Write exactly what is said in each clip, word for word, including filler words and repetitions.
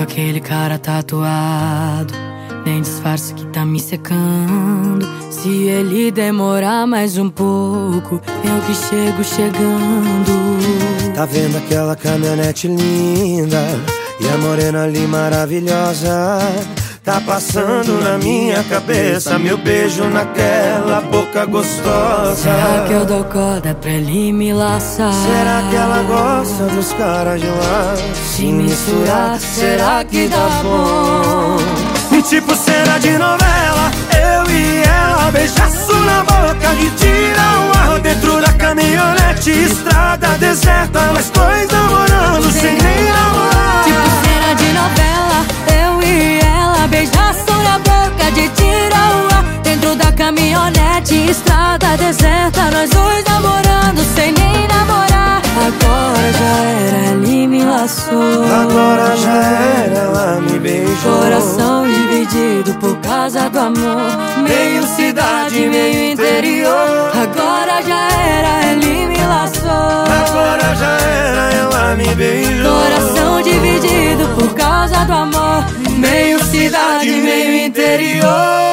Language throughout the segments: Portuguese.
aquele cara tatuado, nem disfarça que tá me secando. Se ele demorar mais um pouco, eu que chego chegando. Tá vendo aquela caminhonete linda e a morena ali maravilhosa? Tá passando na minha cabeça meu beijo naquela boca gostosa. Será que eu dou corda pra ele me laçar? Será que ela gosta dos caras de lá? Se misturar, será que dá bom? Tipo cena de novela, eu e ela, beijaço na boca e tira o ar dentro da caminhonete. Estrada deserta, nós dois namorando sem nem namorar. Tipo cena de novela, eu e ela, beijaço na boca de tira o ar dentro da caminhonete. Estrada deserta, nós dois namorando sem nem namorar. Agora já era, ele me laçou. Agora já era, ela me beijou. Coração dividido por causa do amor, meio cidade, meio interior. Agora já era, ele me laçou. Agora já era, ela me beijou. Coração dividido por causa do amor, meio cidade, meio interior.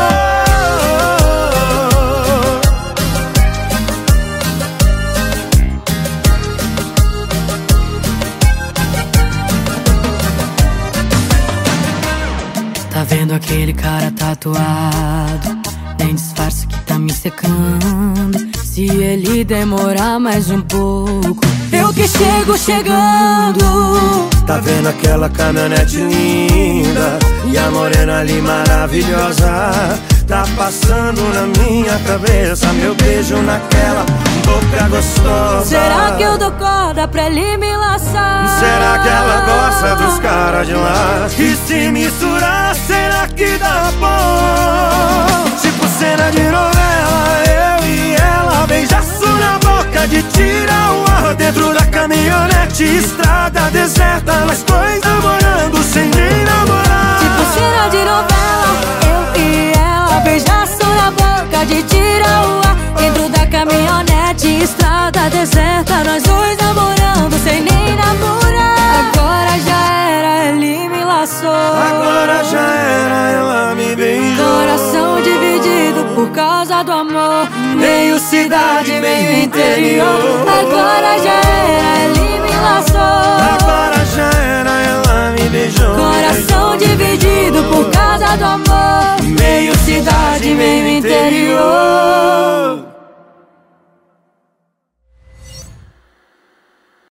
Tá vendo aquele cara tatuado, nem disfarça que tá me secando. Se ele demorar mais um pouco, eu que chego chegando. Tá vendo aquela caminhonete linda e a morena ali maravilhosa? Tá passando na minha cabeça meu beijo naquela boca gostosa. Será que eu dou corda pra ele me laçar? Será que ela gosta dos caras de lá? E se misturar, será que dá bom? Tipo cena de novela, eu e ela, beijaço na boca de tira o ar dentro da caminhonete. Estrada deserta, nós dois namorando sem nem namorar. Tipo cena de novela, eu e ela, beijaço na boca de tira o ar dentro da caminhonete. Estrada deserta, nós dois namorando sem nem namorar. Agora já era, ele me laçou. Agora já era, ela me beijou. Coração dividido por causa do amor, meio cidade, meio interior. Agora já era, ele me laçou. Agora já era, ela me beijou. Coração dividido por causa do amor, meio cidade, meio interior.